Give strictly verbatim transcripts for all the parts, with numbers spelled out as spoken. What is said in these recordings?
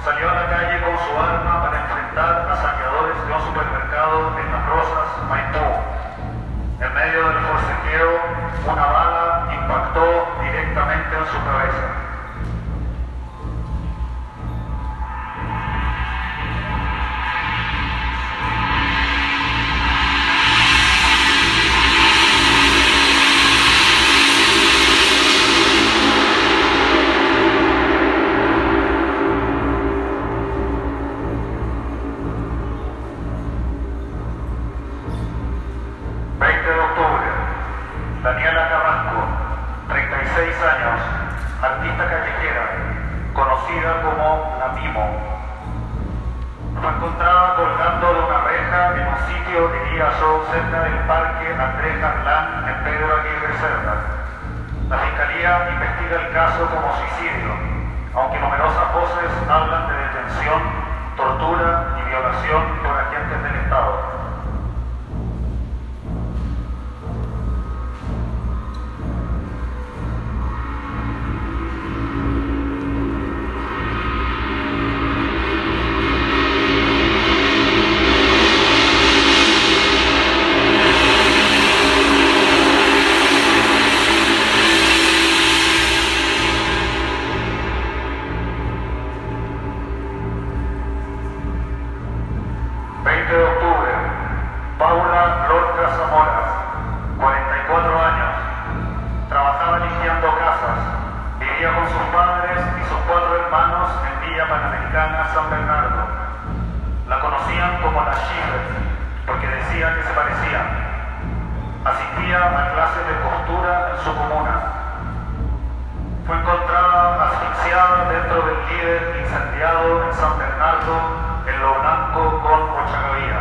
Salió a la calle con su arma para enfrentar a saqueadores de un supermercado en Las Rosas, Maipú. En medio del forcejeo, una bala impactó directamente en su cabeza. veinte de octubre, Daniela Carrasco, treinta y seis años, artista callejera, conocida como La Mimo. Fue encontrada colgando de una reja en un sitio de Guiazó, cerca del Parque Andrés Garlán, en Pedro Aguirre Cerda. La Fiscalía investiga el caso como suicidio, aunque numerosas voces hablan de detención, tortura y violación por agentes del Estado. veinte de octubre, Paula Lorca Zamora, cuarenta y cuatro años, trabajaba limpiando casas, vivía con sus padres y sus cuatro hermanos en Villa Panamericana, San Bernardo. La conocían como la Schiffer, porque decía que se parecían. Asistía a clases de costura en su comuna. Fue encontrada asfixiada dentro del líder incendiado en San Bernardo, en Lo Blanco con Ochagavía.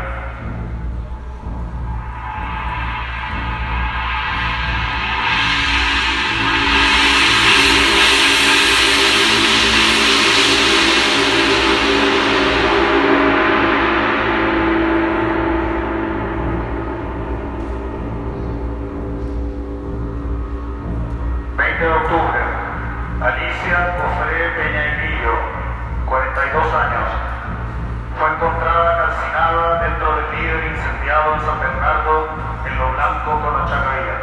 veinte de octubre, Alicia Cofré Peñailillo, cuarenta y dos años, fue encontrada calcinada dentro del líder incendiado en San Bernardo, en Lo Blanco con Ochagavía.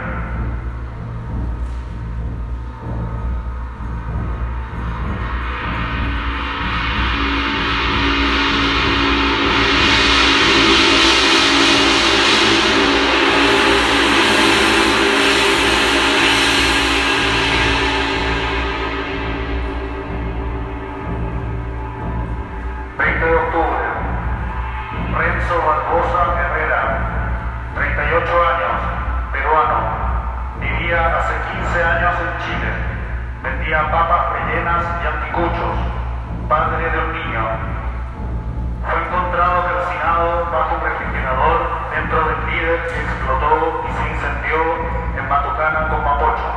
veinte de octubre, Renzo Barbosa Herrera, treinta y ocho años, peruano, vivía hace quince años en Chile, vendía papas rellenas y anticuchos, padre de un niño. Fue encontrado calcinado bajo un refrigerador dentro del líder que explotó y se incendió en Matucana con Mapocho.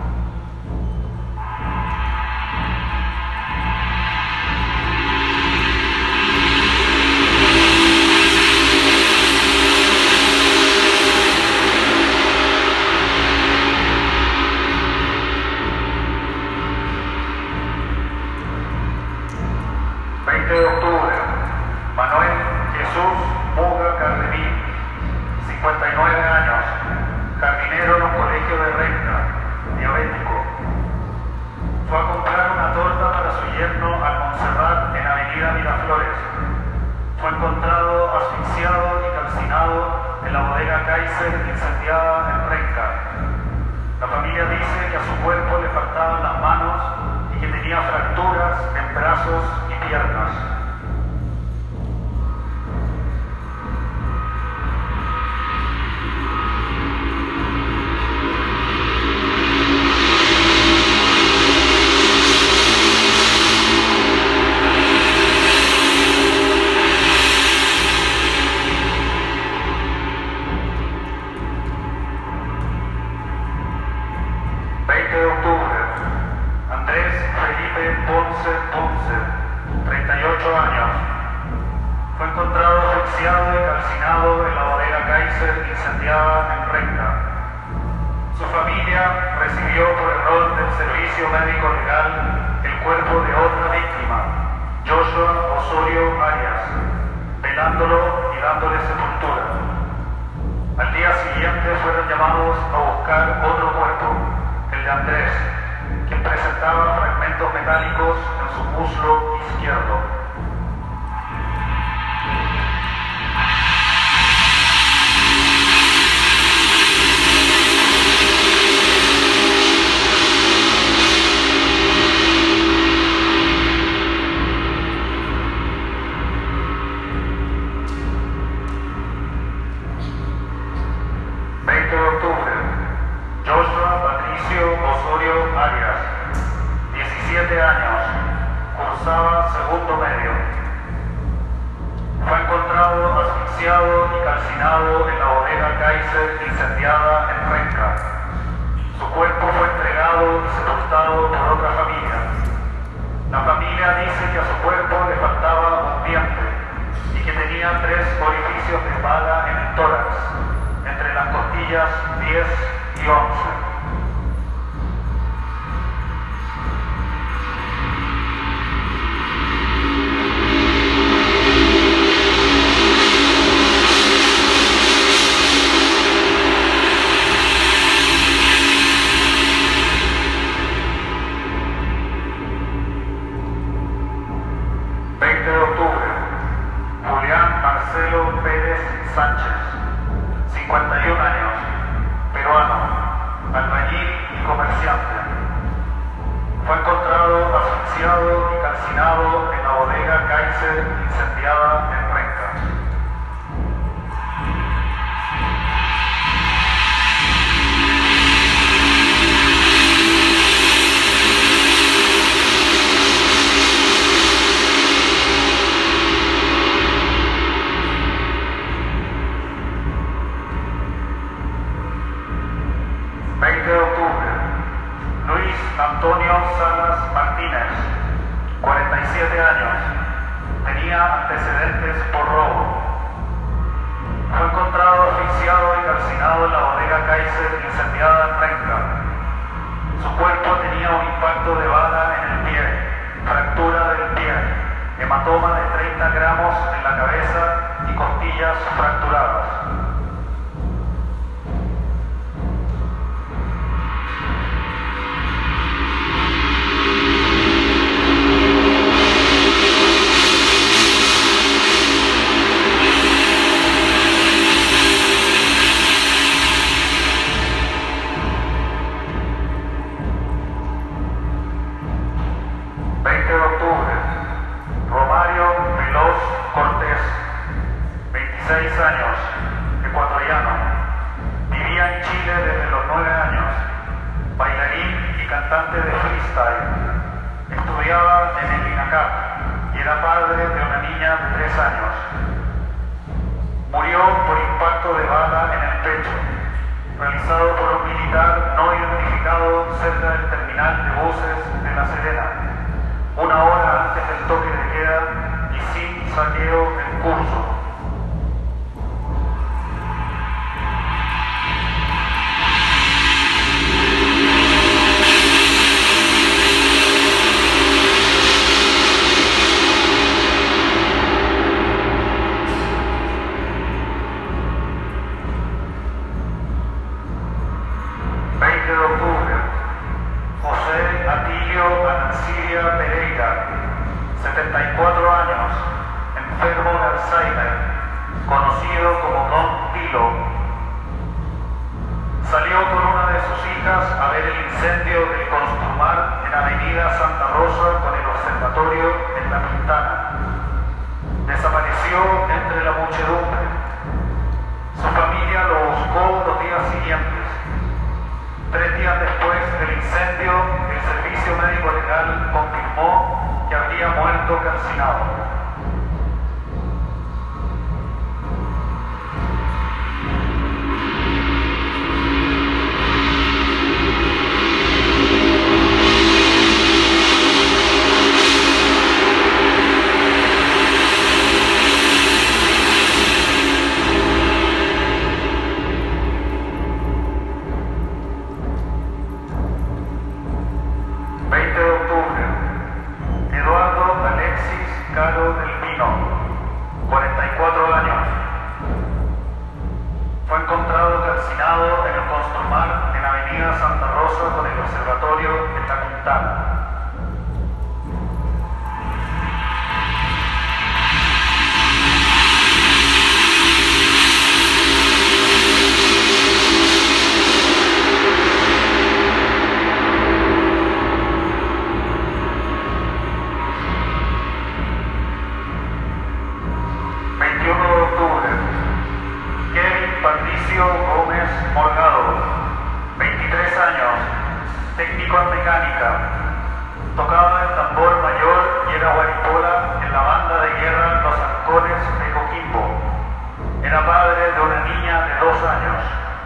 veinte de octubre, Manuel Jesús Muga Cardeví, cincuenta y nueve años, jardinero en un colegio de Renca, diabético. Fue a comprar una torta para su yerno al Montserrat en Avenida Miraflores. Fue encontrado asfixiado y calcinado en la bodega Kaiser incendiada en Renca. La familia dice que a su cuerpo le faltaban las manos y que tenía fracturas en brazos y piernas. veinte de octubre, Andrés Felipe Ponce Ponce, treinta y ocho años, fue encontrado asfixiado y calcinado en la bodega Kaiser incendiada en Renca. Su familia recibió por error del servicio médico legal el cuerpo de otra víctima, Joshua Osorio Arias, velándolo y dándole sepultura. Al día siguiente fueron llamados a buscar otro cuerpo, el de Andrés, quien presentaba fragmentos metálicos en su muslo izquierdo. veinte de octubre, Joshua Patricio Osorio Arias, diecisiete años, cursaba segundo medio. Fue encontrado asfixiado y calcinado en la bodega Kaiser incendiada en Renca. Su cuerpo fue entregado y sepultado por otra familia. La familia dice que a su cuerpo le faltaba un diente y que tenía tres orificios de bala en el tórax, entre las costillas diez y once. veinte de octubre, Julián Marcelo Pérez Sánchez, cincuenta y un años, peruano, albañil y comerciante. Fue encontrado asfixiado y calcinado en la bodega Kaiser incendiada en Renca. veinte de octubre, Luis Antonio Salas Martínez, cuarenta y siete años, tenía antecedentes por robo. Fue encontrado asfixiado y calcinado en la bodega Kaiser incendiada en Renca. Su cuerpo tenía un impacto de bala en el pie, fractura del pie, hematoma de treinta gramos en la cabeza y costillas fracturadas. veinte de octubre, Romario Veloz Cortés, veintiséis años, ecuatoriano. Vivía en Chile desde los nueve años, bailarín y cantante de freestyle. Estudiaba en el INACAP y era padre de una niña de tres años. Murió por impacto de bala en el pecho, realizado por un militar no identificado cerca del terminal de buses de La Serena, una hora antes del toque de queda y sin saqueo en curso. veinte de octubre, José Atilio Ananciria Pereira, setenta y cuatro años, enfermo de Alzheimer, conocido como Don Tilo. Salió con una de sus hijas a ver el incendio del Construmar en Avenida Santa Rosa con el observatorio en La Pintana. Desapareció entre la muchedumbre. Su familia lo buscó los días siguientes. Tres días después del incendio, el Servicio Médico Legal confirmó que habría muerto calcinado. veinte de octubre, Eduardo Alexis Mauricio Gómez Morgado, veintitrés años, técnico en mecánica, tocaba el tambor mayor y era guaripola en la banda de guerra Los Halcones de Coquimbo. Era padre de una niña de dos años.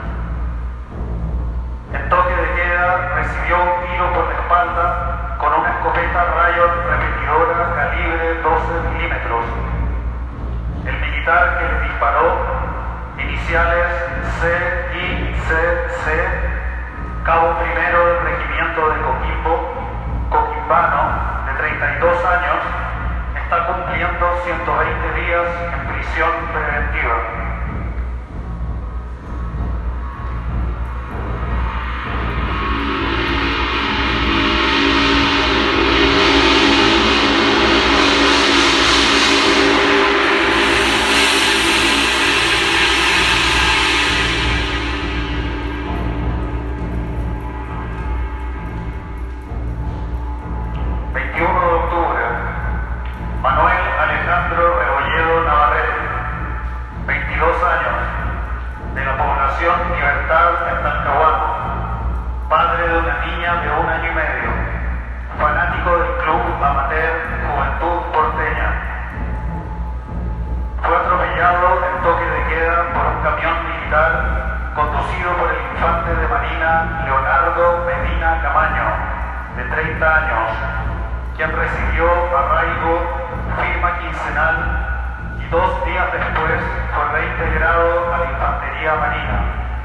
En toque de queda recibió un tiro por la espalda con una escopeta Riot repetidora calibre doce milímetros. El militar que le disparó, iniciales C I C C, cabo primero del regimiento de Coquimbo, coquimbano, de treinta y dos años, está cumpliendo ciento veinte días en prisión preventiva. veintiuno de octubre, Manuel Alejandro Rebolledo Navarrete, veintidós años, de la población Libertad en Talcahuano, padre de una niña de un año y medio, fanático del club amateur Juventud Porteña. Fue atropellado en toque de queda por un camión militar conducido por el infante de Marina Leonardo Medina Camaño, de treinta años, quien recibió arraigo, firma quincenal y dos días después fue reintegrado a la Infantería Marina.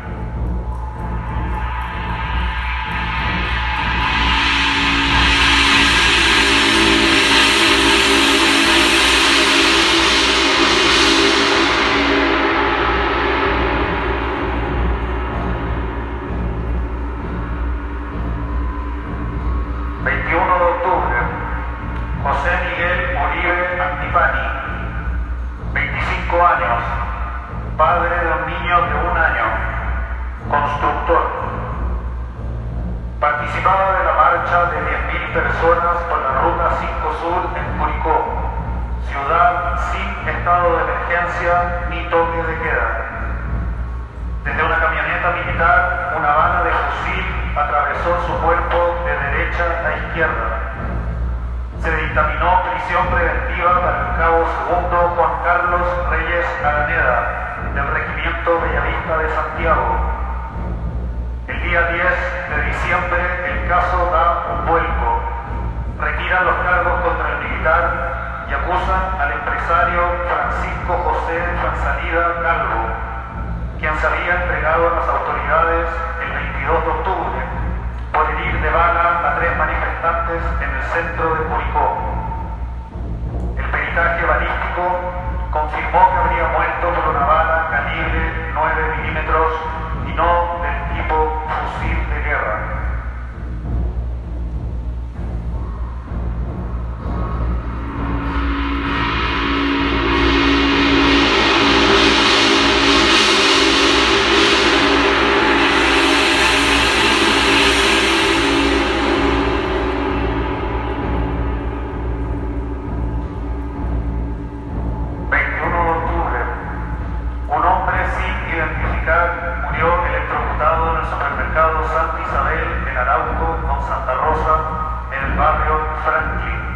veintiuno de octubre, José Miguel Uribe Antipani, veinticinco años, padre de un niño de un año, constructor. Participaba de la marcha de diez mil personas por la Ruta cinco Sur en Curicó, ciudad sin estado de emergencia ni toque de queda. Desde una camioneta militar, una bala de fusil atravesó su cuerpo de derecha a izquierda. Se dictaminó prisión preventiva para el cabo segundo Juan Carlos Reyes Araneda, del Regimiento Bellavista de Santiago. El día diez de diciembre el caso da un vuelco. Retiran los cargos contra el militar y acusan al empresario Francisco José Fansalida Calvo, quien se había entregado a las autoridades el veintidós de octubre por herir de bala a tres manifestantes en el centro de Curicó. El peritaje balístico confirmó que habría muerto por una bala calibre nueve milímetros y no del tipo fusil de guerra. Murió electrocutado en el supermercado Santa Isabel en Arauco con Santa Rosa, en el barrio Franklin.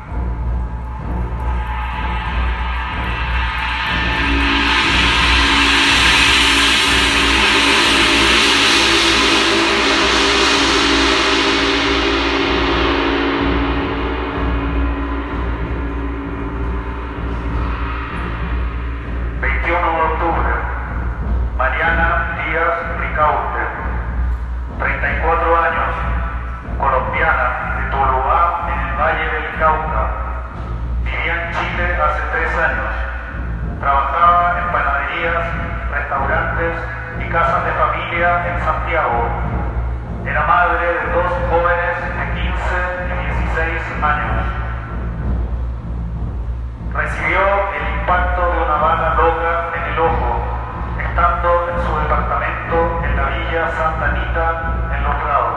veintiuno de octubre, Mariana Díaz Ricaurte, treinta y cuatro años, colombiana, de Tuluá, en el Valle del Cauca. Vivía en Chile hace tres años. Trabajaba en panaderías, restaurantes y casas de familia en Santiago. Era madre de dos jóvenes de quince y dieciséis años. Recibió el impacto de una bala loca en el ojo, estando en su departamento en la Villa Santa Anita, en Los Prados.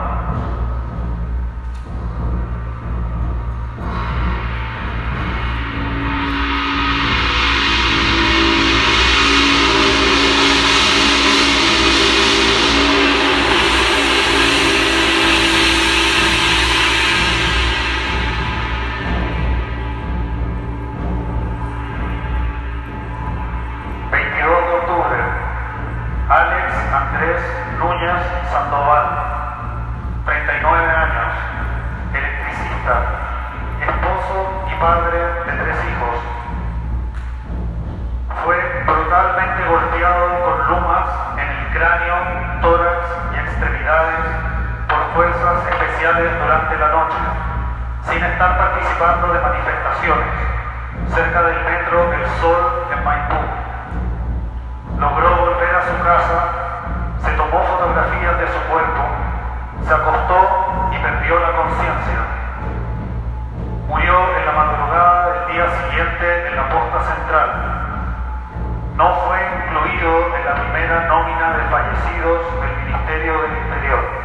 cráneo, tórax y extremidades por fuerzas especiales durante la noche, sin estar participando de manifestaciones, cerca del metro El Sol en Maipú. Logró volver a su casa, se tomó fotografías de su cuerpo, se acostó y perdió la conciencia. Murió en la madrugada del día siguiente en la posta central. No fue incluido en la primera nómina de fallecidos del Ministerio del Interior.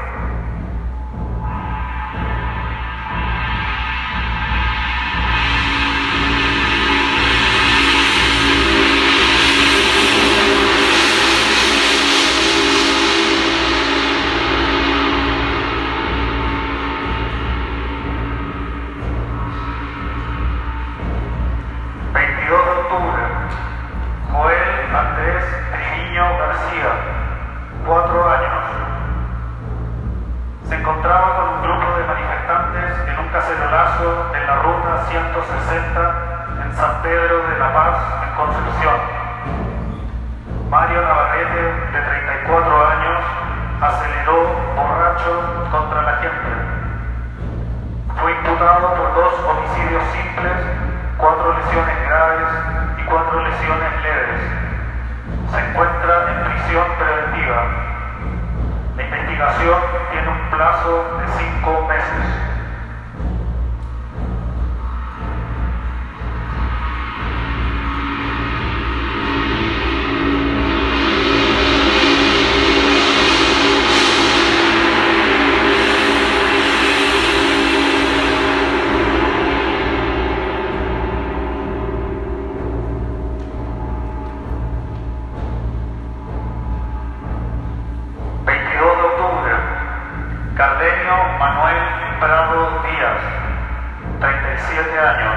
Cuatro años. Se encontraba con un grupo de manifestantes en un cacerolazo en la ruta ciento sesenta en San Pedro de la Paz, en Concepción. Mario Navarrete, de treinta y cuatro años, aceleró borracho contra la gente. Fue imputado por dos homicidios simples, cuatro lesiones graves y cuatro lesiones leves. Se encuentra en prisión preventiva. La investigación tiene un plazo de cinco meses. Cardenio Manuel Prado Díaz, treinta y siete años.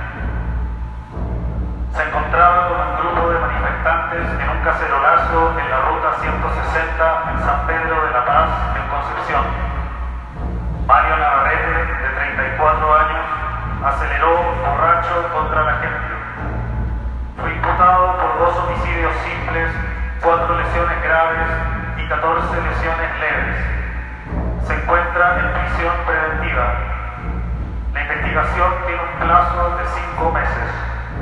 Se encontraba con un grupo de manifestantes en un cacerolazo en la ruta ciento sesenta en San Pedro de la Paz, en Concepción. Mario Navarrete, de treinta y cuatro años, aceleró borracho contra la gente. Fue imputado por dos homicidios simples, cuatro lesiones graves y catorce lesiones leves. Se encuentra en prisión preventiva. La investigación tiene un plazo de cinco meses.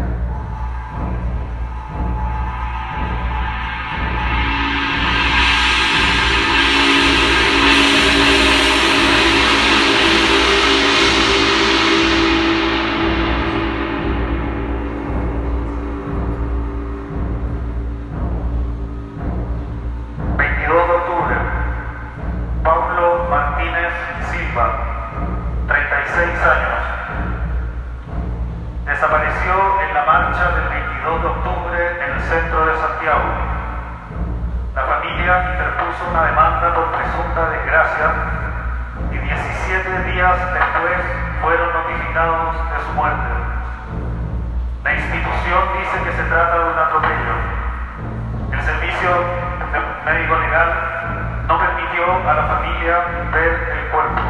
veintidós de octubre. Paulo Martínez Silva, treinta y seis años. Desapareció en la marcha del veintidós de octubre en el centro de Santiago. La familia interpuso una demanda por presunta desgracia y diecisiete días después fueron notificados de su muerte. La institución dice que se trata de un atropello. El servicio médico legal no permitió a la familia ver el cuerpo.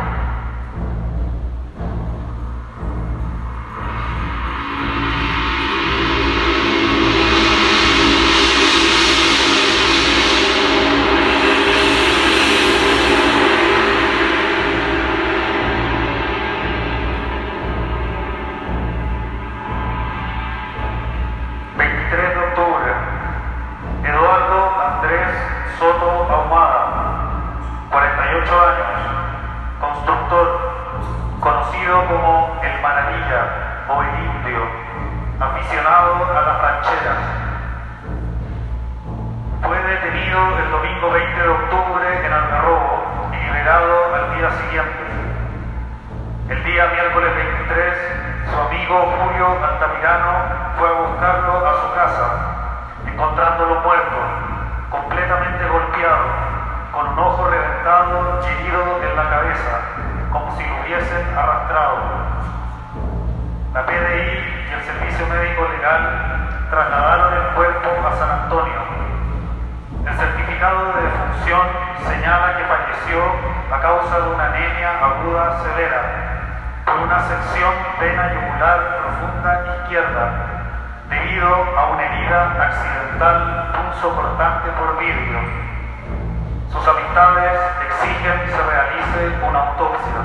veintitrés de octubre. Eduardo Andrés Soto Ahumada, cuarenta y ocho años, constructor, conocido como El Maravilla o El Indio, aficionado a las rancheras. Fue detenido el domingo veinte de octubre en Algarrobo y liberado al día siguiente. El día miércoles veintitrés, su amigo Julio Altamirano fue a buscarlo a su casa, encontrándolo muerto, completamente golpeado, con un ojo reventado y herido en la cabeza, como si lo hubiesen arrastrado. La P D I y el Servicio Médico Legal trasladaron el cuerpo a San Antonio. El certificado de defunción señala que falleció a causa de una anemia aguda severa por una sección vena yugular profunda izquierda, debido a una herida accidental punzocortante por vidrio. Sus amistades exigen que se realice una autopsia.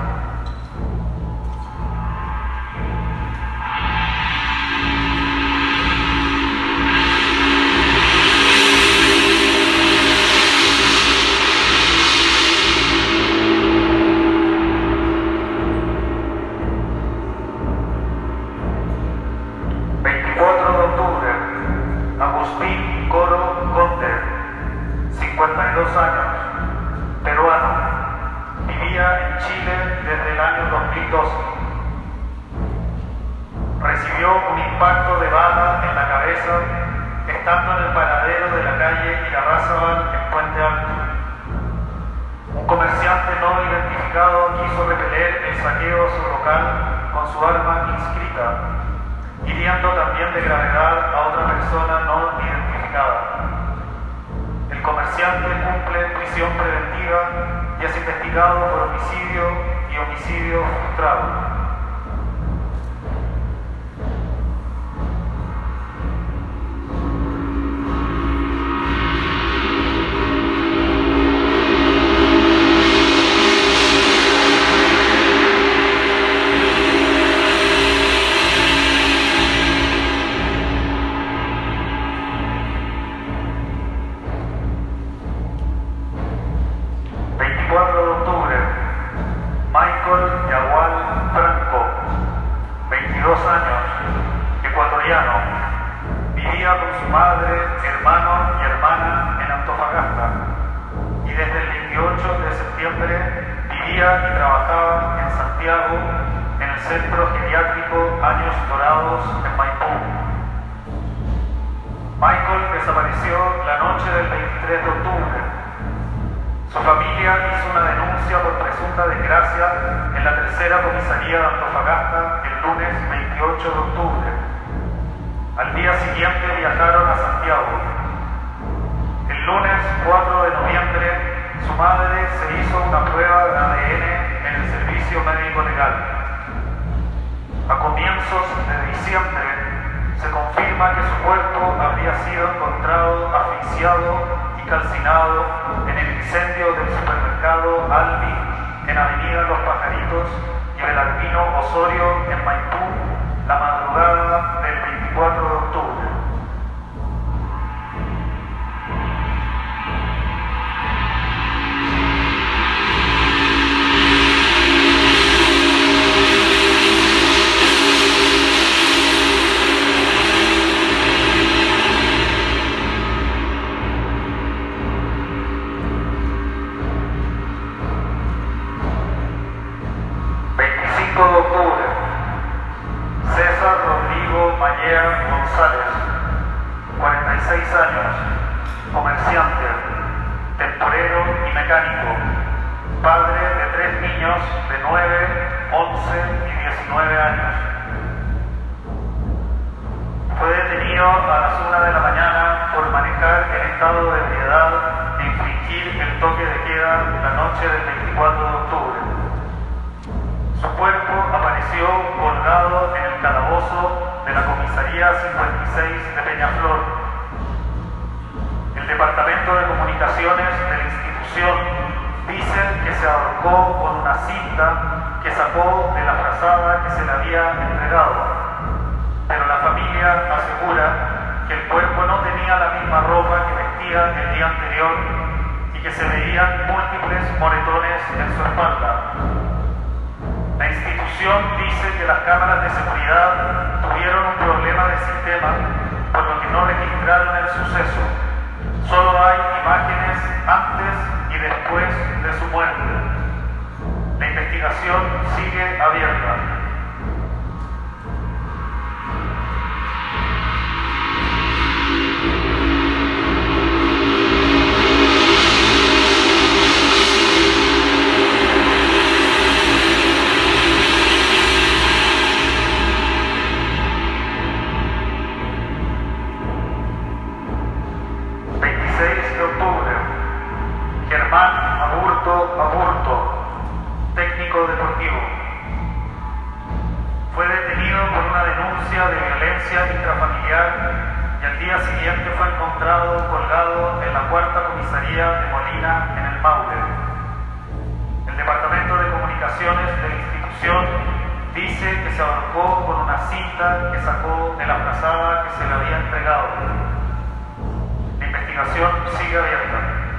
veinticuatro de octubre, Agustín Coro Conte, cincuenta y dos años, peruano, vivía en Chile desde el año dos mil doce. Recibió un impacto de bala en la cabeza estando en el paradero de la calle Irarrázaval en Puente Alto. Un comerciante no identificado quiso repeler el saqueo a su local con su arma inscrita, hiriendo también de gravedad a otra persona no identificada. El comerciante cumple prisión preventiva y es investigado por homicidio y homicidio frustrado. veinticuatro de octubre, Michael Yagual Franco, veintidós años, ecuatoriano, vivía con su madre, hermano y hermana en Antofagasta y desde el veintiocho de septiembre vivía y trabajaba en Santiago en el Centro Geriátrico Años Dorados en Maipú. Michael desapareció la noche del veintitrés de octubre. Su familia hizo una denuncia por presunta desgracia en la tercera comisaría de Antofagasta el lunes veintiocho de octubre. Al día siguiente viajaron a Santiago. El lunes cuatro de noviembre, su madre se hizo una prueba de A D N en el servicio médico legal. A comienzos de diciembre, se confirma que su cuerpo habría sido encontrado asfixiado y calcinado en el incendio del supermercado Albi en Avenida Los Pajaritos y Belarmino Osorio en Maipú la madrugada del veinticuatro de octubre. veinticinco de octubre, César Rodrigo Mallea González, cuarenta y seis años, comerciante, temporero y mecánico, padre de tres niños de nueve, once y diecinueve años. Fue detenido a las una de la mañana por manejar en estado de ebriedad e infringir el toque de queda la noche del veinticuatro de octubre. Su cuerpo apareció colgado en el calabozo de la comisaría cincuenta y seis de Peñaflor. El Departamento de Comunicaciones de la institución dice que se ahorcó con una cinta que sacó de la frazada que se le había entregado, pero la familia asegura que el cuerpo no tenía la misma ropa que vestía el día anterior y que se veían múltiples moretones en su espalda. La institución dice que las cámaras de seguridad tuvieron un problema de sistema, por lo que no registraron el suceso. Solo hay imágenes antes y después de su muerte. La investigación sigue abierta. veintiséis de octubre, Germán Aburto Aburto, técnico deportivo. Fue detenido por una denuncia de violencia intrafamiliar y al día siguiente fue encontrado colgado en la cuarta comisaría de Molina, en el Maule. El Departamento de Comunicaciones de la institución dice que se ahorcó con una cinta que sacó de la frazada que se le había entregado. La investigación sigue abierta.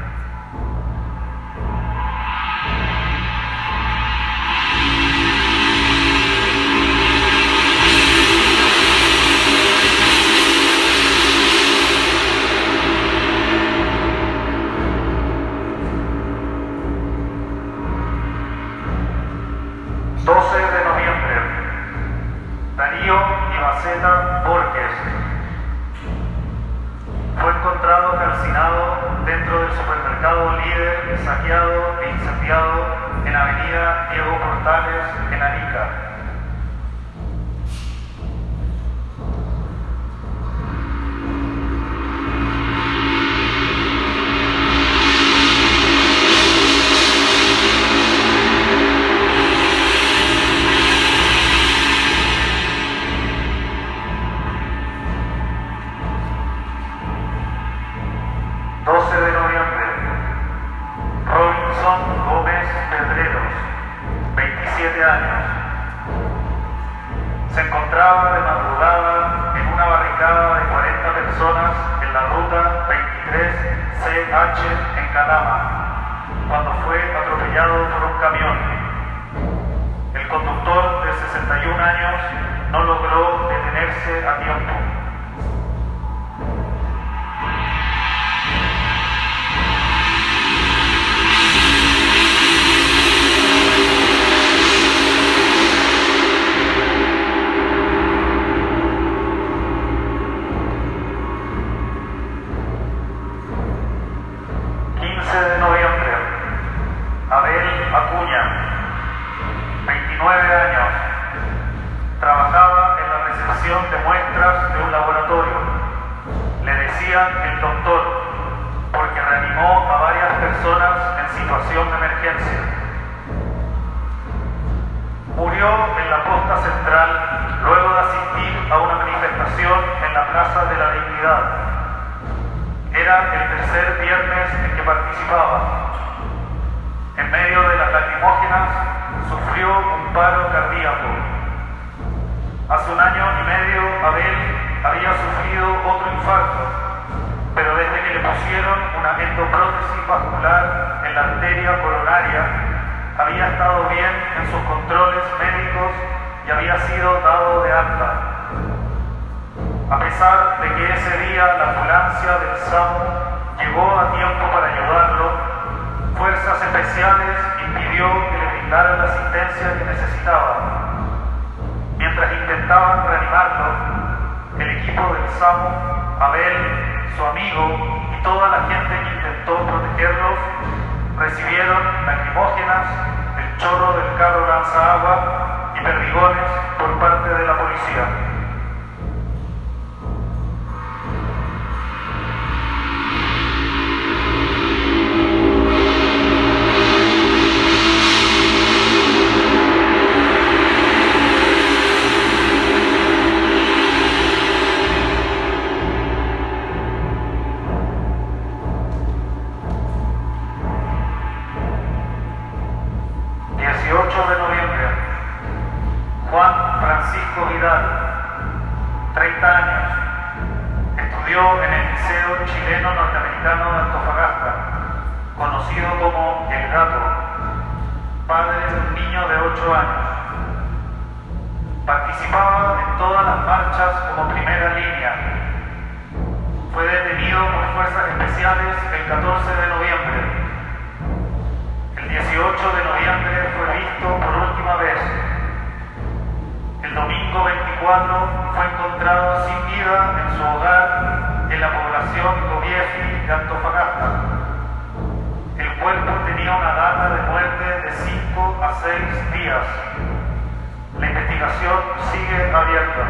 doce de noviembre, Darío Ibaceta Borges fue encontrado calcinado dentro del supermercado Líder, saqueado e incendiado en avenida Diego Portales, en Arica. doce de noviembre, Robinson Gómez Pedreros, veintisiete años. Se encontraba de madrugada en una barricada de cuarenta personas en la ruta veintitrés C H en Calama, cuando fue atropellado por un camión. El conductor de sesenta y un años no logró detenerse a tiempo. de noviembre, Abel Acuña, veintinueve años, trabajaba en la recepción de muestras de un laboratorio. Le decían el doctor porque reanimó a varias personas en situación de emergencia. Murió en la posta central luego de asistir a una manifestación en la Plaza de la Dignidad. Era el tercer viernes en que participaba. En medio de las lacrimógenas sufrió un paro cardíaco. Hace un año y medio Abel había sufrido otro infarto, pero desde que le pusieron una endoprótesis vascular en la arteria coronaria, había estado bien en sus controles médicos y había sido dado de alta. A pesar de que ese día la ambulancia del SAMU llegó a tiempo para ayudarlo, Fuerzas Especiales impidió que le brindaran la asistencia que necesitaba. Mientras intentaban reanimarlo, el equipo del SAMU, Abel, su amigo y toda la gente que intentó protegerlos recibieron lacrimógenas, el chorro del carro lanzaagua y perdigones por parte de la policía. dieciocho de noviembre, Juan Francisco Vidal, treinta años, estudió en el Liceo Chileno Norteamericano de Antofagasta, conocido como El Gato, padre de un niño de ocho años. Participaba en todas las marchas como primera línea. Fue detenido por fuerzas especiales el catorce de noviembre. El dieciocho de noviembre fue visto por última vez. El domingo veinticuatro fue encontrado sin vida en su hogar en la población Gobiefi de Antofagasta. El cuerpo tenía una data de muerte de cinco a seis días. La investigación sigue abierta.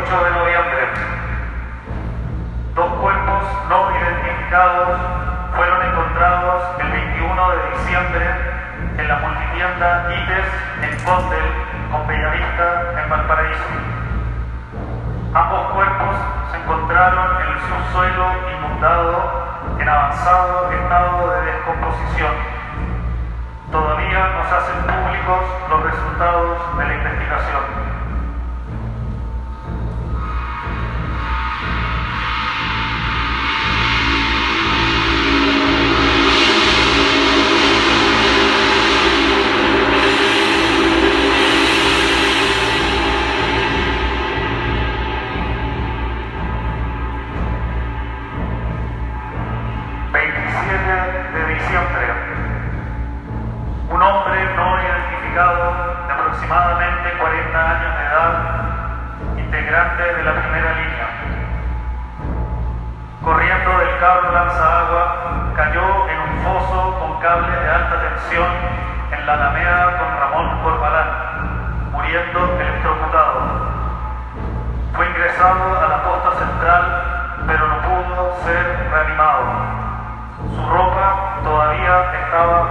ocho de noviembre. Dos cuerpos no identificados fueron encontrados el veintiuno de diciembre en la multitienda Ites en Condel, con Bellavista, en Valparaíso. Ambos cuerpos se encontraron en el subsuelo inundado en avanzado estado de descomposición. Todavía no se hacen públicos los resultados de la investigación. veintisiete de diciembre. Un hombre no identificado de aproximadamente cuarenta años de edad, integrante de la primera línea, corriendo del cable lanzaagua, cayó en un foso con cables de alta tensión en la Alameda con Ramón Corbalán, muriendo electrocutado. Fue ingresado a la posta central, pero no pudo ser reanimado. Su ropa todavía estaba